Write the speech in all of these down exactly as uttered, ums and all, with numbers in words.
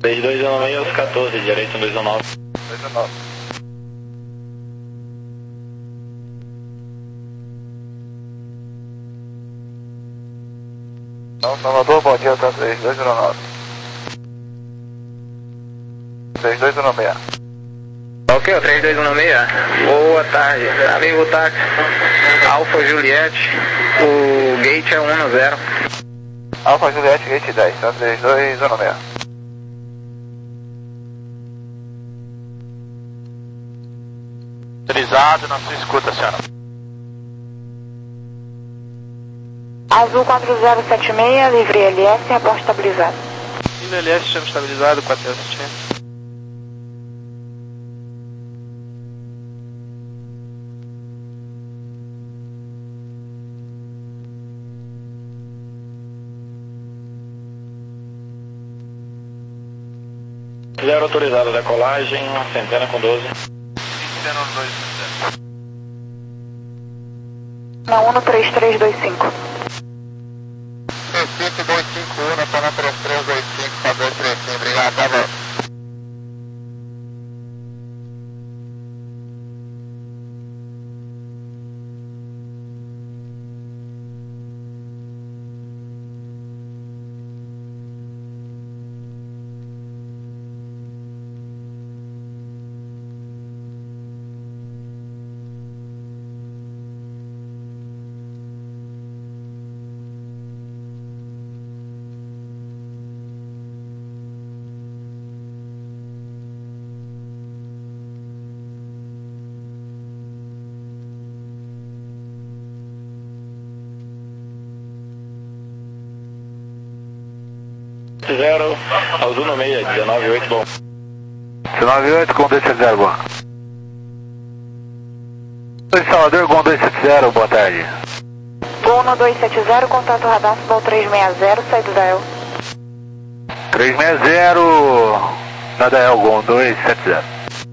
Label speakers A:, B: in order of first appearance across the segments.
A: três dois um meio aos quatorze, direito dois um nove.
B: dois um nove. Não, Salvador, bom dia, tá três dois um nove. três dois um seis.
A: Ok, o três dois um seis. Boa tarde. Amigo táxi. Alfa Juliette. O gate é um um zero.
B: Alfa Juliette, gate dez, tá três dois um seis.
C: Autorizado na sua escuta, senhora.
D: Azul quatro zero sete seis, livre L S, reporte estabilizado.
C: Livre L S, chama estabilizado, quatro zero sete seis.
A: Zero autorizado, decolagem, centena com doze.
C: Centena dois zero.
D: Na um três três dois cinco.
B: Recife dois cinco um, na Pana três três dois cinco, para dois três cinco, obrigado, tá bom.
A: Zero, azul no meio, dezenove oito, bom.
B: dezenove oito com dois sete zero, bom. Oi, Salvador, Gol dois sete zero, boa tarde.
D: Gol no dois sete zero, contato radar, Ball três seis zero, saída da El.
B: três seis zero, nada é o Gol dois sete zero.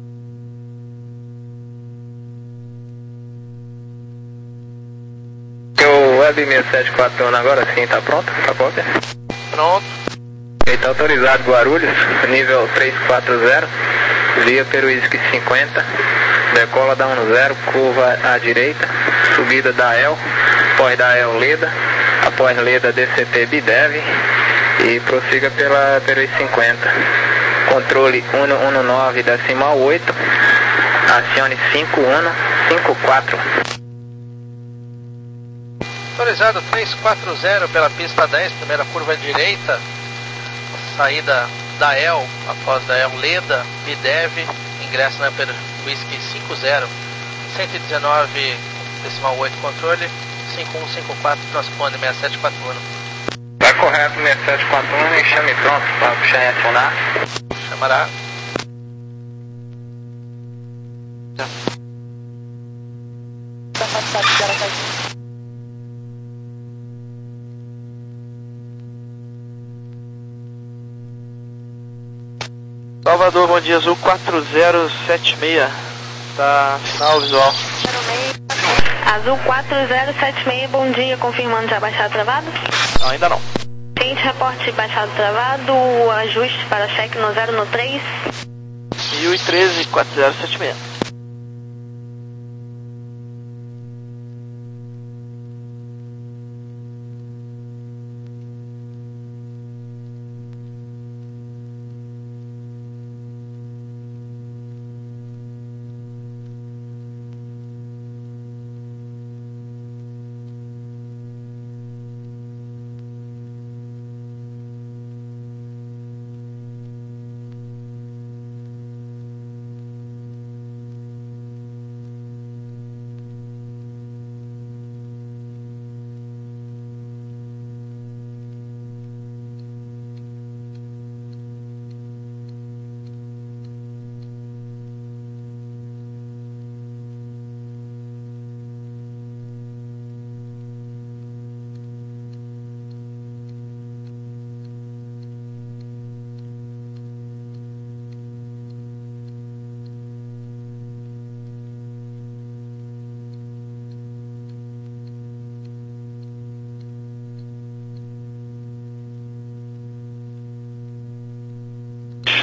A: O Web seis sete quatro um agora sim, tá pronto? Tá cópia?
C: Pronto.
A: Ele tá autorizado Guarulhos, nível três quatro zero, via Peruísque cinquenta, decola da um zero, curva à direita, subida da El, após da El Leda, após Leda D C T Bidev e prossiga pela Peruísque cinquenta. Controle um um nove decimal oito, acione cinco um cinco quatro.
C: Autorizado três quatro zero pela pista dez, primeira curva à direita. Saída da El, após da El Leda, Bidev, ingresso na Whisky cinco zero, cento e dezenove decimal oito controle, cinco um cinco quatro, transpone seis sete quatro um.
A: Tá correto, seis sete quatro um e chame pronto para puxar e acionar.
C: Chamará. Salvador, bom dia, Azul quatro zero sete seis, tá sinal visual.
E: Azul quatro zero sete seis, bom dia, confirmando já baixado travado?
C: Não, ainda não.
E: Seguinte reporte baixado travado, ajuste para cheque no zero no três.
C: mil e treze, quatro zero sete seis.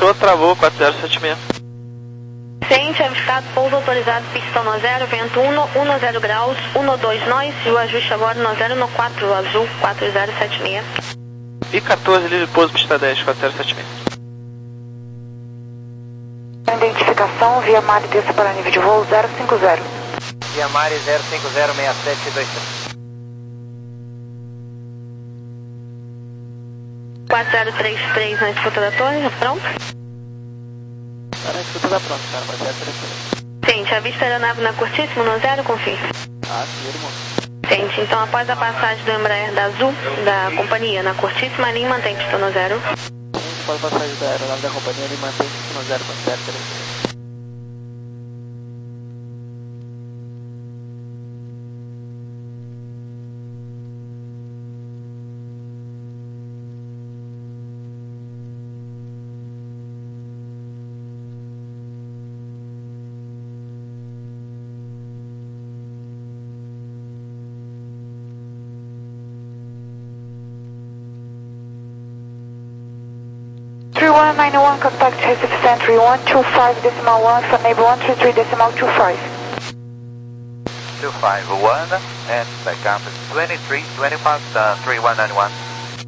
C: Fechou, travou, quatro zero sete seis.
E: Ciente, avistado, pouso autorizado, pista no zero, vento um, zero graus, um dois nós, e o ajuste agora no zero no quatro, azul, quatro zero sete seis.
C: I quatorze, livre pouso, pista dez, quatro zero sete seis.
D: Identificação, Via Mare desça para nível de voo zero cinco zero.
F: Via Mare zero cinco zero seis sete dois três.
E: quatro zero três três na disputa da torre, pronto?
F: Tá na disputa da pronto, cara, quatro zero três três.
E: Ciente, avista a aeronave na curtíssima no zero, confirma.
F: Ah, sim, irmão.
E: Ciente, então após a passagem do Embraer da Azul, da companhia, na curtíssima linha, mantém pista no zero.
F: Após a passagem da aeronave da companhia, ele mantém pista no zero, quatro zero três três.
D: three one nine one, contact Recife Century one two five decimal one for neighbor one three three decimal two five.
B: two five one and back up twenty-three twenty-five, uh, three one nine one.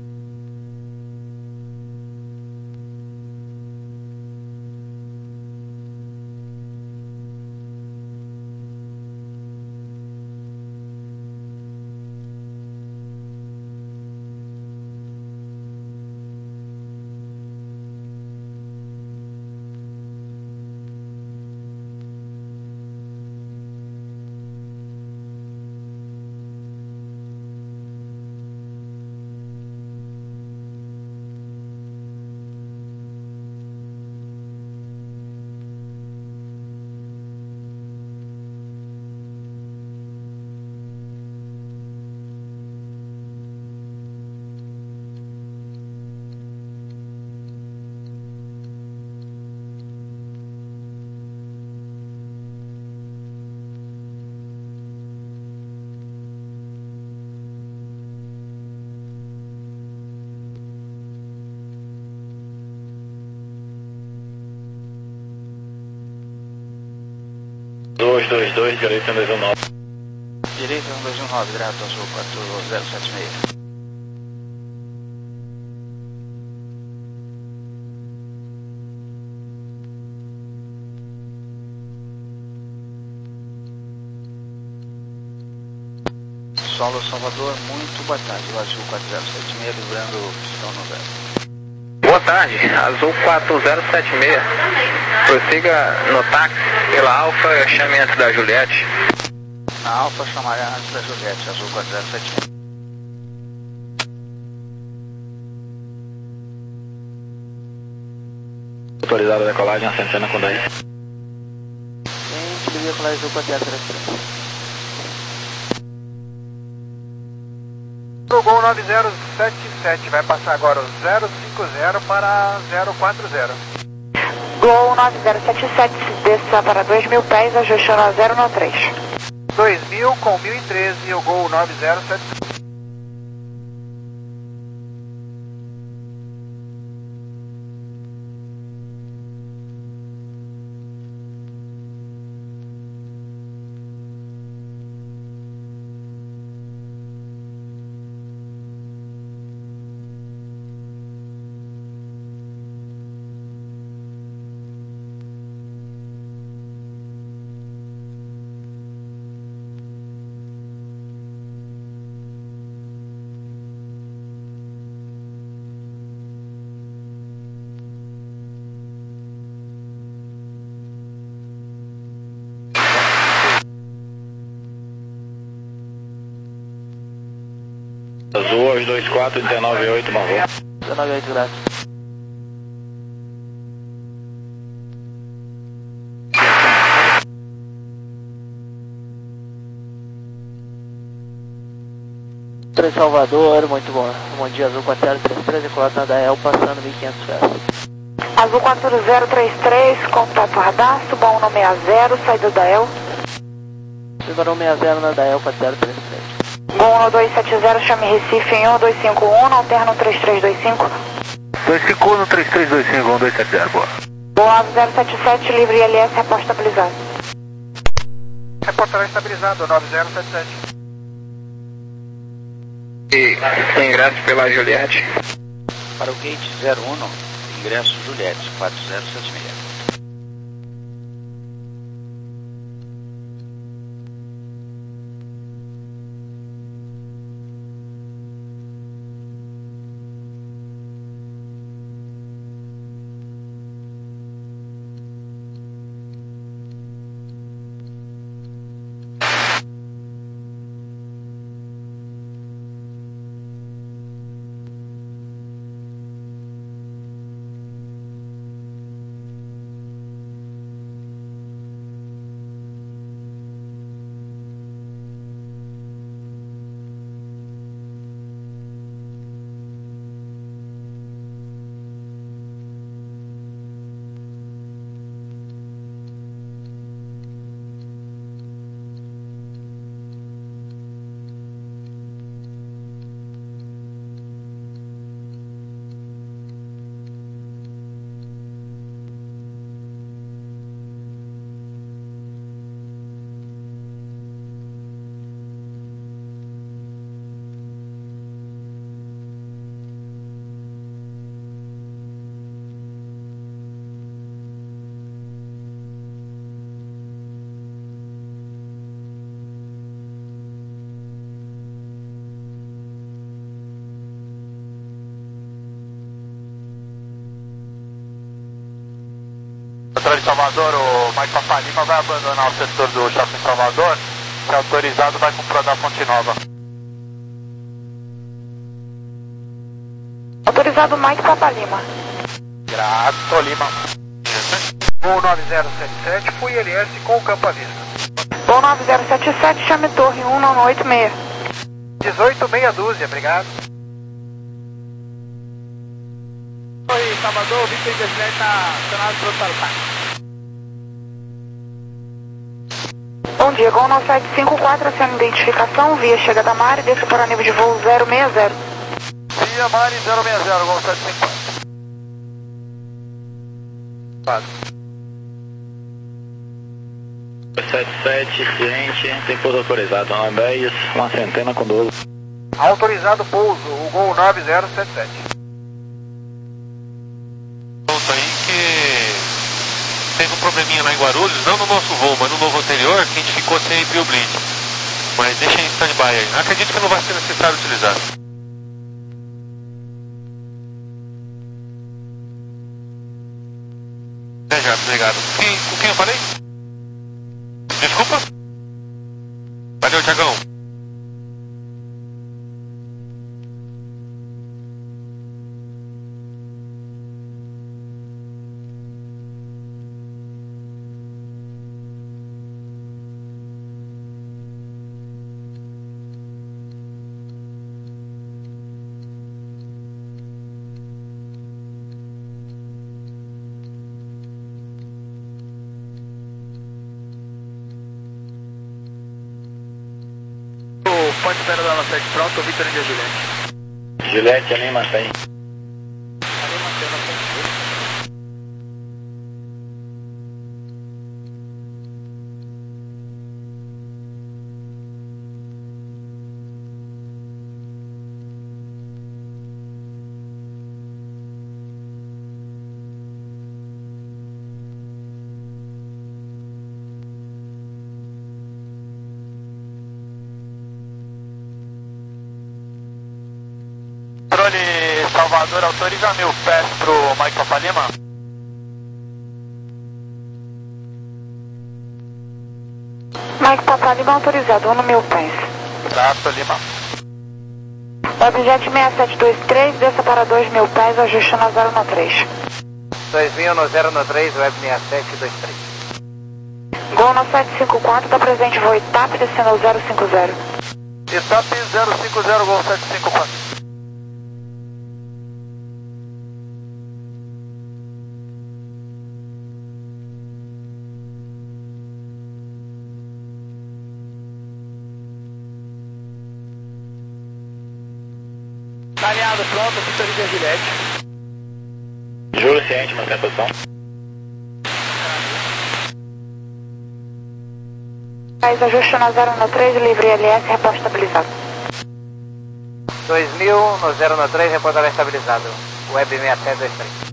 A: dois dois dois, direita dois um nove.
F: Direita dois um nove, grato azul quatro zero sete seis. Solo Salvador, muito boa tarde, o azul quatro zero sete seis, livrando o pistão no zero.
A: Boa tarde, azul quatro zero sete seis. Prossiga no táxi pela Alfa, chame antes da Juliette.
F: Na Alfa chamará antes da Juliette, azul quatro zero sete seis.
A: Autorizada a decolagem, a Centena com dez.
F: Gente, liga com a azul quatro zero sete seis.
B: O Gol nove zero sete sete vai passar agora o zero cinco zero para zero quatro zero.
D: Gol nove zero sete sete, desça para dois mil pés, ajustando a zero no três.
B: dois mil com mil e treze, o Gol nove zero sete sete.
A: Azul aos dois quatro, dezenove oito, marrom.
F: dezenove oito, graças. três Salvador, muito bom. Bom dia, azul quatro zero três três, decolado na Dael, passando mil e quinhentos pés.
D: Azul quatro zero três três, contato radar, suba um no seis zero, saída da El.
F: Suba um seis zero na Dael, quatro zero três três.
D: Gol um dois sete zero, chame Recife em um dois cinco um, alterno três três dois cinco.
G: dois cinco no três três dois cinco um dois sete zero, boa.
D: Boa, nove zero sete sete, livre I L S, reporte estabilizado.
H: Reportará estabilizado, nove zero sete sete.
A: E ingresso pela Juliette.
I: Para o gate zero um, ingresso Juliette, quatro zero sete seis.
H: Controle Salvador, o Mike Papa Lima vai abandonar o setor do Shopping Salvador. Se autorizado, vai com o Pro da Fonte Nova.
D: Autorizado Mike Papa Lima.
H: Grato, Lima. um nove zero sete sete, fui L S com o campo à vista.
D: Bom nove zero sete sete, chame torre um nove oito seis.
H: dezoito meia dúzia, obrigado. Oi, Salvador, Victor Deslet na Senado do Tarpá.
D: Bom dia, Gol nove sete cinco quatro, sem identificação, via chega da Mari, desça para nível de voo zero seis zero.
H: Via Mari zero seis zero, Gol sete cinco quatro.
A: sete sete, ciente, tem pouso autorizado, Lambéis, uma centena com doze.
H: Autorizado pouso, o Gol nove zero sete sete.
J: Ponto aí que teve um probleminha lá em Guarulhos, não no nosso voo, mas no novo anterior, que a gente ficou sem pio bleed. Mas deixa em stand-by aí. Acredito que não vai ser necessário utilizar. É já, obrigado. Quem, com quem eu falei? Desculpa? Valeu, Thiagão.
H: Pode espera da nossa sete pronto, Vitor Índia Juliette.
A: Juliette, Lima, tem.
H: Controle Salvador, autoriza mil pés pro Mike Papa Lima.
D: Mike Papa Lima autorizado, um no mil pés.
H: Trato, Lima.
D: Webjet seis sete dois três, desça para dois mil pés, ajuste na zero no três.
H: dois mil no zero no três, Web seis sete dois três.
D: Gol nove sete cinco quatro, está presente voo I T A P, descendo zero cinco zero.
H: I T A P zero cinco zero, Gol sete cinco quatro. Alinhado, pronto, Vitor Índia Juliette.
A: Júlio ciente, mantém a posição.
D: Faz ajuste no zero um três, livre L S, reporte estabilizado.
K: dois mil no zero um três, reporte estabilizado. Web sessenta e sete vinte e três.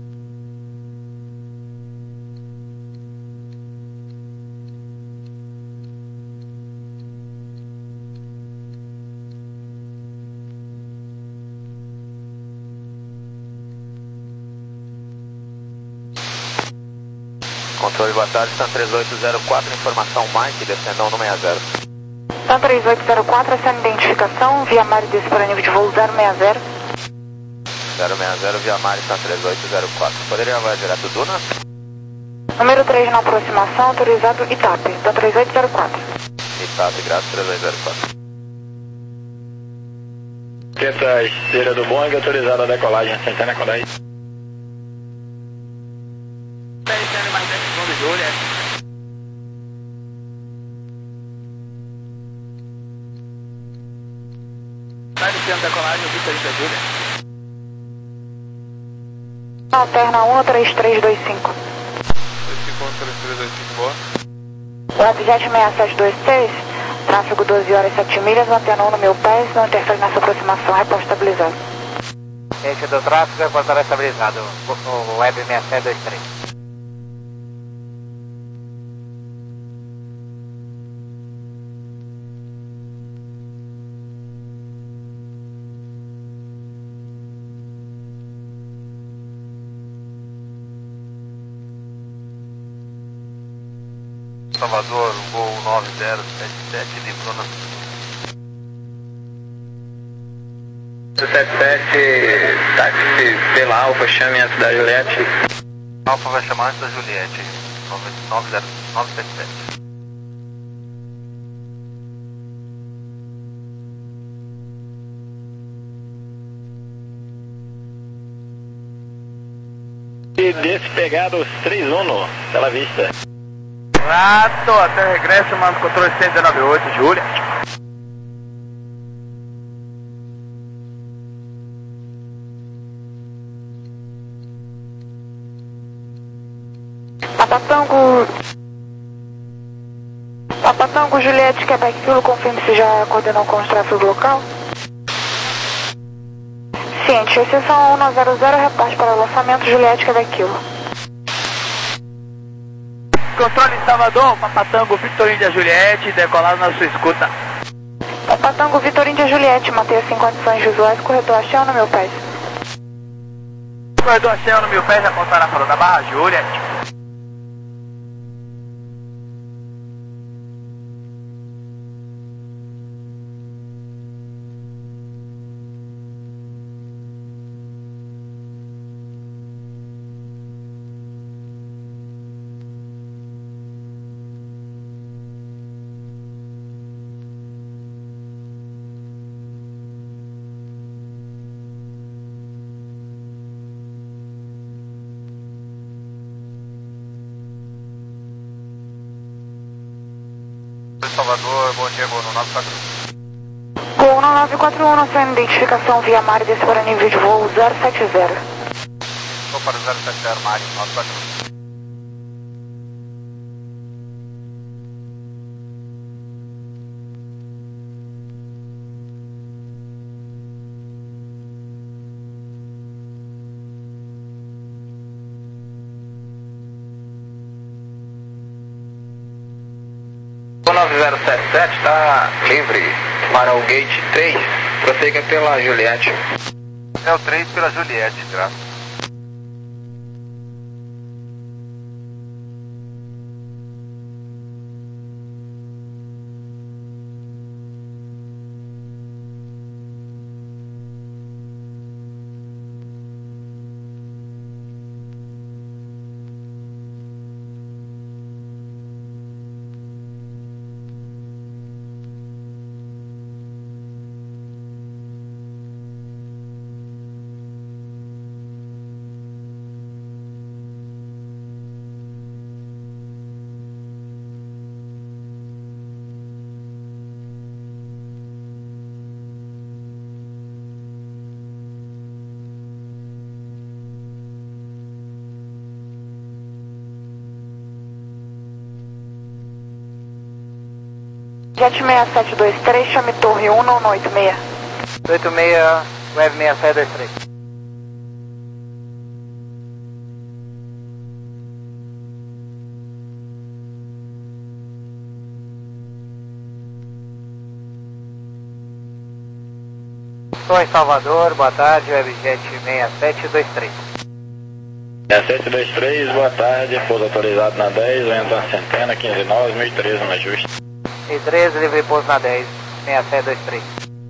B: Controle, boa tarde, Stan três oito zero quatro, informação Mike, descendão no sessenta.
D: Stan três oito zero quatro, essa identificação, via Mari desse para nível de voo zero seis zero.
B: zero seis zero, via Mari, Stan três oito zero quatro. Poderia voar direto Duna?
D: Número três na aproximação, autorizado Itape, Stan três oito zero quatro.
B: Itape, graças, três oito zero quatro.
A: Tenta esteira do Boeing, autorizada a decolagem, sentando a decolagem.
K: Sai do centro da colagem, o Vitor da Júlia.
D: Alterna um três três dois cinco.
J: três cinco um, três três dois cinco, boa.
D: WebJet seis sete dois seis, tráfego doze horas e sete milhas, antena um no meu pés, não interfere nessa aproximação, reporte estabilizado.
K: Eixo do tráfego, reporte estabilizado. O Web sessenta e sete vinte e três.
H: Salvador, voo nove zero sete sete, livrou na...
A: setenta e sete, táxi pela Alfa, chame antes da Juliette.
H: Alfa vai chamar antes da Juliette, nove zero nove sete sete.
A: E despegados três um, pela vista.
K: Rato, até regresso, mando controle cento e dezenove oito, Júlia.
D: Papatango... Papatango, Juliette, Quebec, Kilo, confirme se já coordenou com o tráfego local. Ciente, exceção um zero zero, reporte para o lançamento, Juliette, Quebec, Kilo.
K: Controle em Salvador, Papatango, Vitor Índia Juliette, decolado na sua escuta.
D: Papatango, Vitor Índia Juliette, mantenha-se em condições visuais, corredor Axel no meu pés.
K: Corredor Axel no meu pés, apontar na fora da barra, Juliette.
H: Salvador, bom dia, voo no nove quatro um.
D: Gol no nove quatro um, na sua identificação via Mari desse para nível de voo zero sete zero.
H: Vou para o zero sete zero, Mari, nove quatro um.
A: nove zero sete sete está livre para o gate três, prossiga pela Juliette.
H: É o três pela Juliette, graças.
D: Jet seis sete dois três, chame Torre um no oito seis.
K: oito seis, Web seis sete dois três. Estou em Salvador, boa tarde, Webjet seis sete dois três.
A: seis sete dois três, boa tarde, pouso autorizado na dez, vento na centena, quinze nove, mil e treze na justa.
K: mil e treze, livre pouso na dez, seis sete dois três.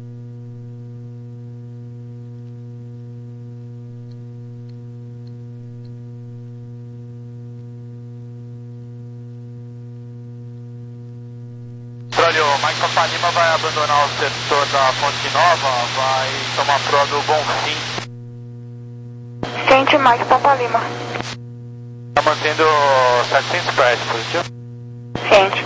H: Olha, o Mike Papa Lima vai abandonar o setor da Fonte Nova, vai tomar proa do Bonfim.
D: Sente Mike Papa Lima.
H: Tá mantendo setecentos pés, positivo?
D: Sente.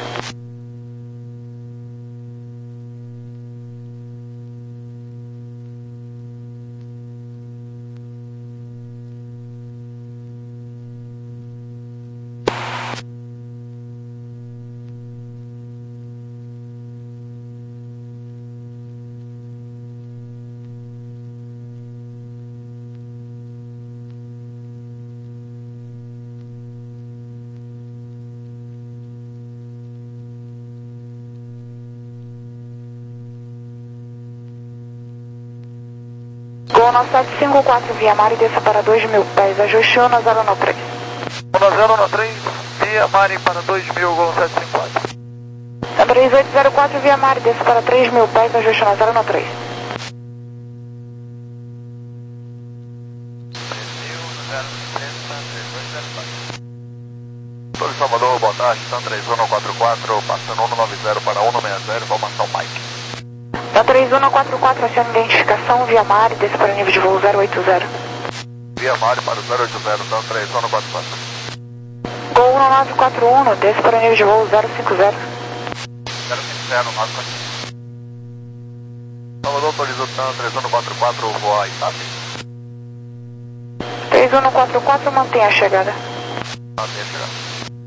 D: Gol nove sete cinco quatro via mar e desça para dois mil pés, ajuste um na zero no três.
H: um zero no três, via Mari para dois mil, Gol sete cinco quatro.
D: três oito zero quatro via mar e desça para três mil pés, ajuste na zero no três.
H: Torre Salvador, boa tarde, Tan três um quatro quatro, passando um nove zero para um seis zero, vou matar o Mike.
D: Da três um quatro quatro, aciona identificação via mar e desça para nível de voo zero oito zero.
H: Via Mari para o zero oito zero, Tan três um quatro quatro.
D: Gol um nove quatro um, desça para nível de voo zero cinco zero.
H: zero cinco zero, nove quatro. Salvador autorizou Tan três um quatro quatro, voar Itape.
D: três um quatro quatro, mantém a chegada.
H: Mantém a chegada.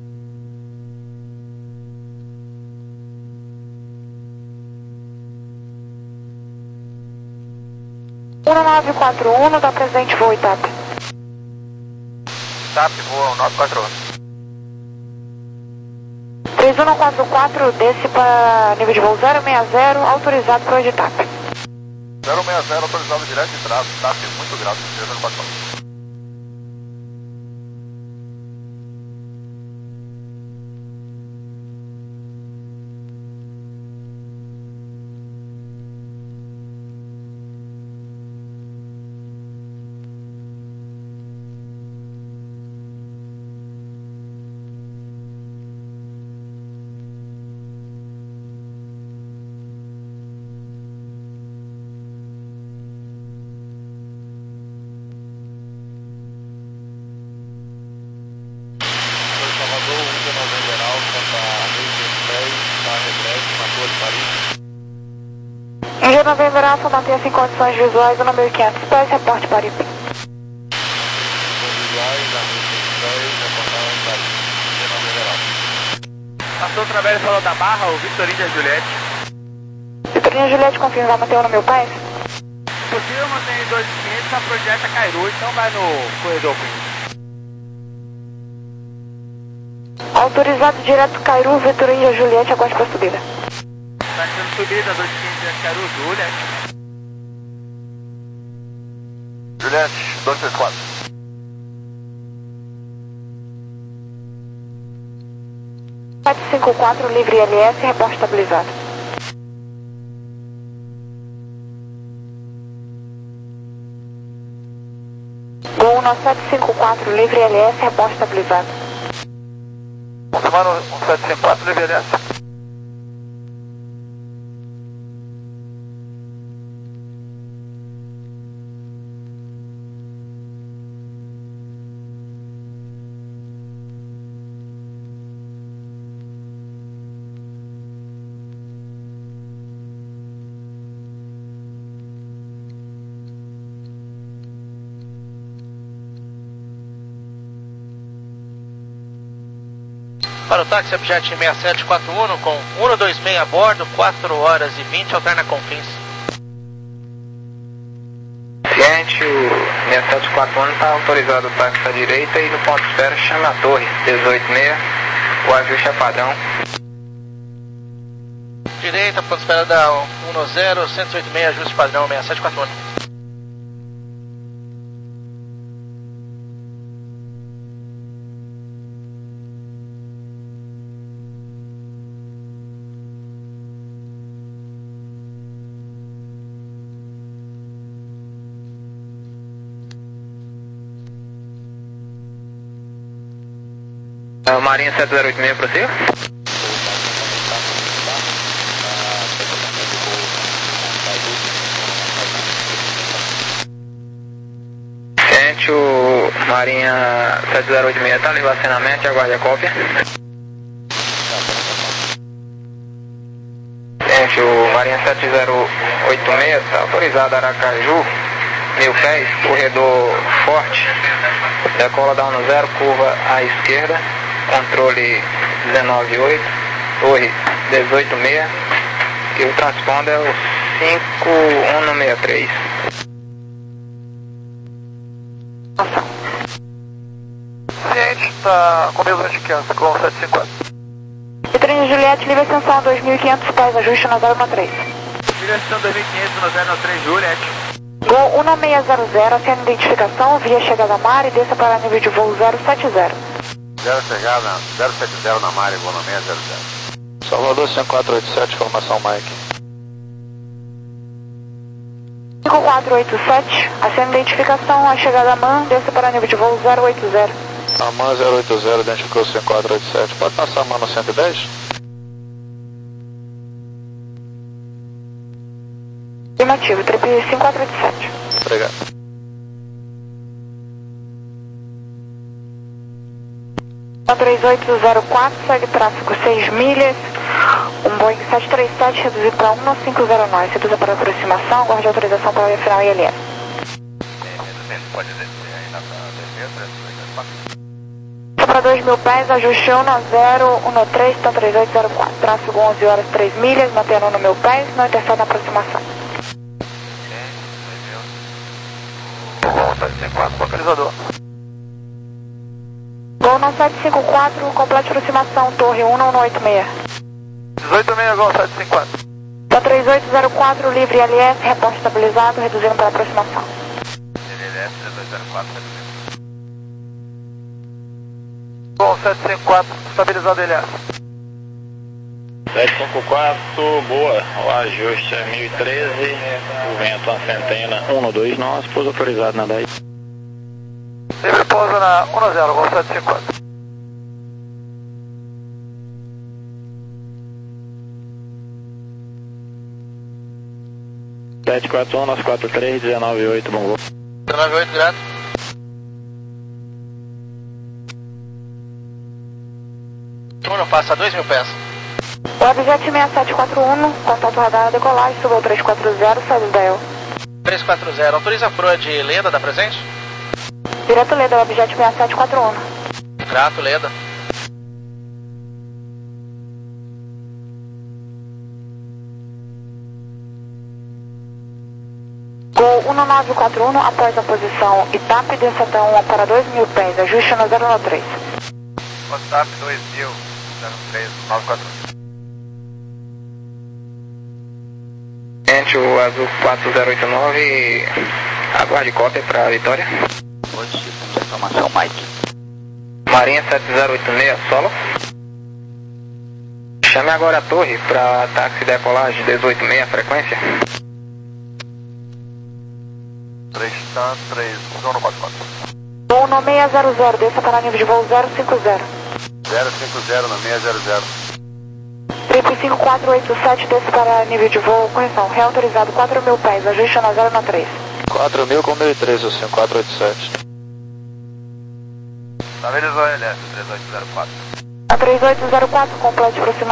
D: um nove quatro um, da presente voo Itape.
H: Itape, voa nove quatro um.
D: três um quatro quatro, desce para nível de voo zero seis zero, autorizado para o Itape.
H: zero seis zero, autorizado direto de trás, Itape, muito grato, três um quatro quatro.
D: Engenheiro Novembro Alfa, mantenha-se em condições visuais, o número quinhentos pés, reporte Paripe.
K: Passou através do Salão da Barra, o Vitorina Juliette.
D: Vitorina Juliette, confirma, vai manter o número pés?
K: Possível manter em dois mil e quinhentos, a projeta Cairu, então vai no corredor Queen.
D: Autorizado direto Cairu, Vitorina Juliette, aguarde para subida.
K: Está sendo subida, dois mil e quinhentos direto Cairu, Juliette.
H: Juliette, dois três quatro.
D: sete cinco quatro, livre I L S, reporte estabilizado. Gol nove sete cinco quatro, livre I L S, reporte estabilizado.
H: Confirmando um sete cinco quatro, livre I L S.
C: Para o táxi Abjet seis sete quatro um com cento e vinte e seis a bordo, quatro horas e vinte, alterna com fins.
A: Cliente, o seis sete quatro um está autorizado o táxi à direita e no ponto de espera chama a torre, dezoito seis, o ajuste é padrão.
C: Direita, ponto de espera da um zero, cento e oito seis, ajuste padrão seis sete quatro um.
A: Uh, Marinha sete zero oito seis, prossiga. Sente o Marinha sete zero oito seis, tá ali vacinamento e aguarde a cópia. Sente o Marinha sete zero oito seis, tá autorizado Aracaju, mil pés, corredor forte, decola da um zero, curva à esquerda. Controle dezenove oito, torre dezoito seis, e o transponder é o cinco um seis três.
H: Ciente, está com mil duzentos e quinze, com sete cinco quatro.
D: Vitrine Juliette, livre ascensão dois mil e quinhentos pés, ajuste no zero um três.
K: Livre ascensão dois mil e quinhentos no zero um três, Juliette.
D: Gol um seis zero zero, acende identificação, via chegada a mar e desça para nível de voo zero sete zero.
H: zero chegada, zero sete zero na Mari, voo no seis zero zero.
L: Salvador cinco quatro oito sete, formação Mike.
D: cinco quatro oito sete, acende identificação, a chegada a man, desça para nível de voo zero oito zero.
L: A man zero oito zero, identificou cinco quatro oito sete. Pode passar a man no cento e dez?
D: Afirmativo, trip cinco quatro oito sete.
L: Obrigado.
D: três oito zero quatro, segue tráfego seis milhas, um Boeing sete três sete reduzido para um cinco zero nove, reduza para aproximação, aguarde autorização para o via final I L S.
H: Pode descer aí na descer,
D: Só para dois mil pés, ajuste um zero um três, então três oito zero quatro, tráfego onze horas três milhas, mantendo no mil pés, não interfere na aproximação.
H: Bom, sete cinco quatro, localizador.
D: Gol no sete cinco quatro, complete aproximação, torre um um oito seis.
H: dezoito seis, Gol sete cinco quatro.
D: Da três oito zero quatro, livre L S, reporte estabilizado, reduzindo para aproximação.
H: L S três oito zero quatro, reduzindo. Gol sete cinco quatro, estabilizado L S.
L: sete cinco quatro, boa, o ajuste é mil e treze, o vento na centena um dois nove, pouso autorizado na daí.
H: Livre pousa na um zero, Gol sete cinco quatro.
L: sete quatro um, nove quatro três, dezenove oito, bom voo.
C: dezenove oito, grato. Turno passa dois mil pés.
D: Webjet seis sete quatro um, contato radar decolagem, suba o três quatro zero, saída da E L.
C: três quatro zero, autoriza a proa de Leda da presente?
D: Direto Leda, Webjet seis sete quatro um.
C: Grato, Leda.
D: Gol um nove quatro um, após a posição Itap, desça da um para dois mil pés, ajuste no zero três.
H: WhatsApp dois mil, zero três nove quatro um.
A: Gente, o azul quatro zero oito nove, aguarde cópia para a Vitória.
I: Hoje temos informação, Mike.
A: Marinha sete zero oito seis, solo. Chame agora a torre para táxi decolagem dezoito seis, frequência.
H: três tá, três, um quatro quatro.
D: Gol no seis zero zero, desça para nível de voo zero cinco zero.
H: zero cinco zero no seis zero zero.
D: Trip cinco quatro oito sete, desça para nível de voo, correção, reautorizado quatro mil pés, ajuste no zero três.
L: quatro mil com mil e treze, o cinco quatro oito sete.
H: Estabilizou L S três oito zero quatro.
D: A três oito zero quatro, complete aproximação.